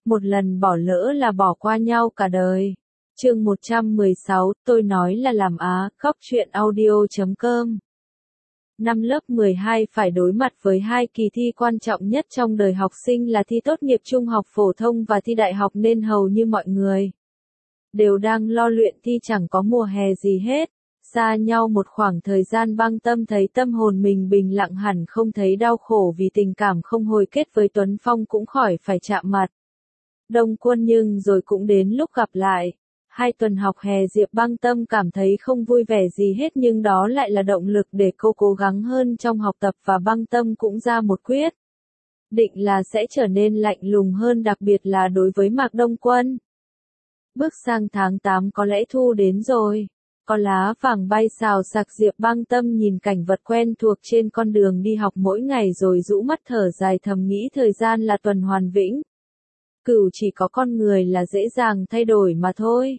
Một lần bỏ lỡ là bỏ qua nhau cả đời. Chương 116, tôi nói là làm á, khóc chuyện audio.com. Năm lớp 12 phải đối mặt với hai kỳ thi quan trọng nhất trong đời học sinh là thi tốt nghiệp trung học phổ thông và thi đại học nên hầu như mọi người đều đang lo luyện thi chẳng có mùa hè gì hết. Xa nhau một khoảng thời gian Băng Tâm thấy tâm hồn mình bình lặng hẳn, không thấy đau khổ vì tình cảm không hồi kết với Tuấn Phong cũng khỏi phải chạm mặt. Đông Quân nhưng rồi cũng đến lúc gặp lại. 2 tuần học hè Diệp Băng Tâm cảm thấy không vui vẻ gì hết, nhưng đó lại là động lực để cô cố gắng hơn trong học tập, và Băng Tâm cũng ra một quyết định là sẽ trở nên lạnh lùng hơn, đặc biệt là đối với Mạc Đông Quân. Bước sang tháng 8 có lẽ thu đến rồi. Có lá vàng bay xào xạc, Diệp Băng Tâm nhìn cảnh vật quen thuộc trên con đường đi học mỗi ngày rồi rũ mắt thở dài, thầm nghĩ thời gian là tuần hoàn vĩnh cửu, chỉ có con người là dễ dàng thay đổi mà thôi.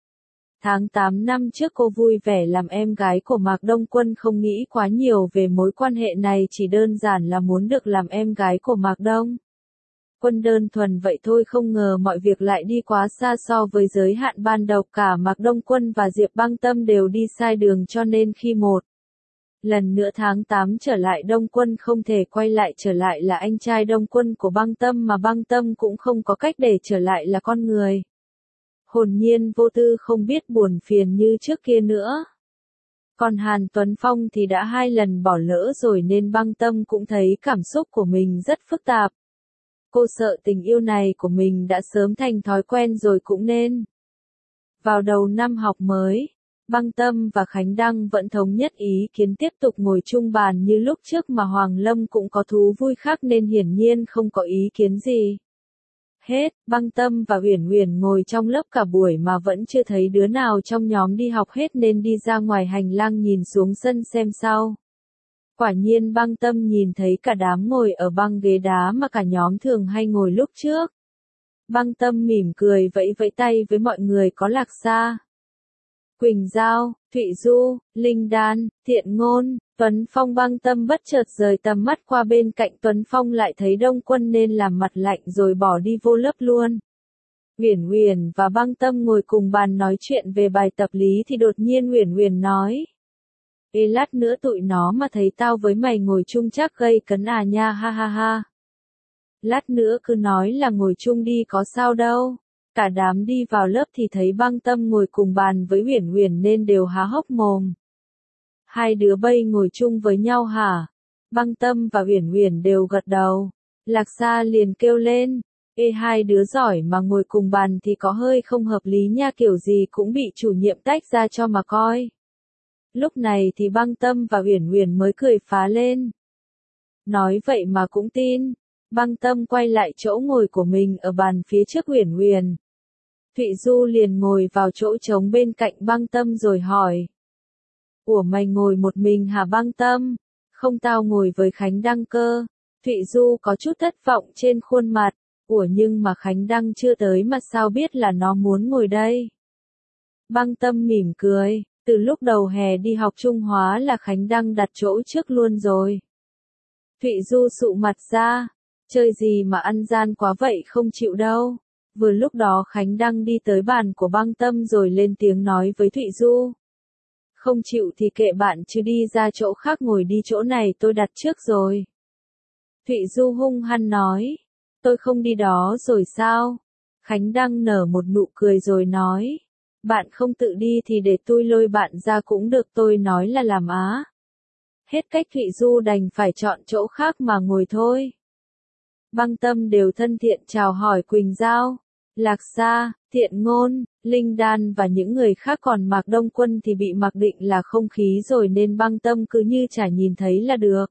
Tháng 8 năm trước cô vui vẻ làm em gái của Mạc Đông Quân, không nghĩ quá nhiều về mối quan hệ này, chỉ đơn giản là muốn được làm em gái của Mạc Đông Quân đơn thuần vậy thôi, không ngờ mọi việc lại đi quá xa so với giới hạn ban đầu. Cả Mạc Đông Quân và Diệp Băng Tâm đều đi sai đường, cho nên khi một lần nữa tháng 8 trở lại, Đông Quân không thể quay lại trở lại là anh trai Đông Quân của Băng Tâm, mà Băng Tâm cũng không có cách để trở lại là con người hồn nhiên vô tư không biết buồn phiền như trước kia nữa. Còn Hàn Tuấn Phong thì đã 2 lần bỏ lỡ rồi nên Băng Tâm cũng thấy cảm xúc của mình rất phức tạp. Cô sợ tình yêu này của mình đã sớm thành thói quen rồi cũng nên. Vào đầu năm học mới, Băng Tâm và Khánh Đăng vẫn thống nhất ý kiến tiếp tục ngồi chung bàn như lúc trước, mà Hoàng Lâm cũng có thú vui khác nên hiển nhiên không có ý kiến gì hết. Băng Tâm và Uyển Uyển ngồi trong lớp cả buổi mà vẫn chưa thấy đứa nào trong nhóm đi học hết nên đi ra ngoài hành lang nhìn xuống sân xem sao. Quả nhiên Băng Tâm nhìn thấy cả đám ngồi ở băng ghế đá mà cả nhóm thường hay ngồi lúc trước. Băng Tâm mỉm cười vẫy vẫy tay với mọi người, có Lạc Sa, Quỳnh Giao, Thụy Du, Linh Đan, Thiện Ngôn, Tuấn Phong. Băng Tâm bất chợt rời tầm mắt qua bên cạnh Tuấn Phong, lại thấy Đông Quân nên làm mặt lạnh rồi bỏ đi vô lớp luôn. Uyển Uyển và Băng Tâm ngồi cùng bàn nói chuyện về bài tập lý thì đột nhiên Uyển Uyển nói: "Ê, lát nữa tụi nó mà thấy tao với mày ngồi chung chắc gây cấn à nha, ha ha ha. Lát nữa cứ nói là ngồi chung đi có sao đâu." Cả đám đi vào lớp thì thấy Băng Tâm ngồi cùng bàn với Uyển Uyển nên đều há hốc mồm. "Hai đứa bay ngồi chung với nhau hả?" Băng Tâm và Uyển Uyển đều gật đầu. Lạc Sa liền kêu lên: "Ê, hai đứa giỏi mà ngồi cùng bàn thì có hơi không hợp lý nha, kiểu gì cũng bị chủ nhiệm tách ra cho mà coi." Lúc này thì Băng Tâm và Uyển Uyển mới cười phá lên. Nói vậy mà cũng tin. Băng Tâm quay lại chỗ ngồi của mình ở bàn phía trước Uyển Uyển. Thụy Du liền ngồi vào chỗ trống bên cạnh Băng Tâm rồi hỏi: "Ủa, mày ngồi một mình hả Băng Tâm? Không, tao ngồi với Khánh Đăng cơ." Thụy Du có chút thất vọng trên khuôn mặt. "Ủa, nhưng mà Khánh Đăng chưa tới mà sao biết là nó muốn ngồi đây?" Băng Tâm mỉm cười. Từ lúc đầu hè đi học Trung Hóa là Khánh Đăng đặt chỗ trước luôn rồi. Thụy Du sụ mặt ra. Chơi gì mà ăn gian quá vậy, không chịu đâu. Vừa lúc đó Khánh Đăng đi tới bàn của Băng Tâm rồi lên tiếng nói với Thụy Du: "Không chịu thì kệ bạn chứ đi ra chỗ khác ngồi đi, chỗ này tôi đặt trước rồi." Thụy Du hung hăng nói: "Tôi không đi đó rồi sao?" Khánh Đăng nở một nụ cười rồi nói: "Bạn không tự đi thì để tôi lôi bạn ra cũng được, tôi nói là làm á." Hết cách Thụy Du đành phải chọn chỗ khác mà ngồi thôi. Băng Tâm đều thân thiện chào hỏi Quỳnh Giao, Lạc Sa, Thiện Ngôn, Linh Đan và những người khác, còn Mạc Đông Quân thì bị mặc định là không khí rồi nên Băng Tâm cứ như chả nhìn thấy là được.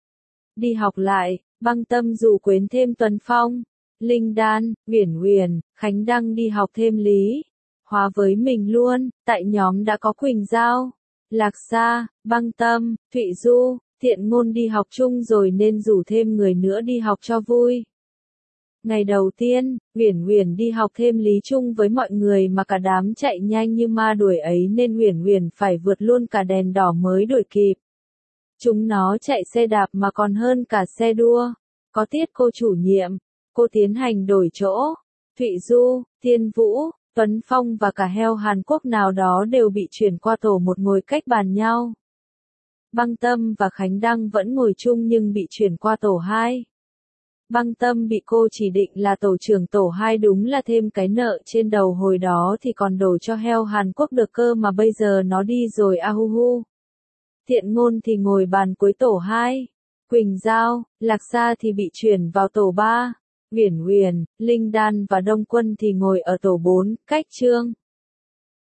Đi học lại, Băng Tâm rủ quến thêm Tuấn Phong, Linh Đan, Uyển Uyển, Khánh Đăng đi học thêm lý hóa với mình luôn. Tại nhóm đã có Quỳnh Giao, Lạc Sa, Băng Tâm, Thụy Du, Thiện Ngôn đi học chung rồi nên rủ thêm người nữa đi học cho vui. Ngày đầu tiên, Uyển Uyển đi học thêm lý chung với mọi người mà cả đám chạy nhanh như ma đuổi ấy nên Uyển Uyển phải vượt luôn cả đèn đỏ mới đuổi kịp. Chúng nó chạy xe đạp mà còn hơn cả xe đua. Có tiết cô chủ nhiệm, cô tiến hành đổi chỗ. Thụy Du, Tiên Vũ, Tuấn Phong và cả heo Hàn Quốc nào đó đều bị chuyển qua tổ một ngồi cách bàn nhau. Băng Tâm và Khánh Đăng vẫn ngồi chung nhưng bị chuyển qua tổ 2. Băng Tâm bị cô chỉ định là tổ trưởng tổ 2 đúng là thêm cái nợ trên đầu hồi đó thì còn đổ cho heo Hàn Quốc được cơ mà bây giờ nó đi rồi ahuhu. Thiện Ngôn thì ngồi bàn cuối tổ 2. Quỳnh Giao, Lạc Sa thì bị chuyển vào tổ 3. Uyển Uyển, Linh Đan và Đông Quân thì ngồi ở tổ 4, cách Trương.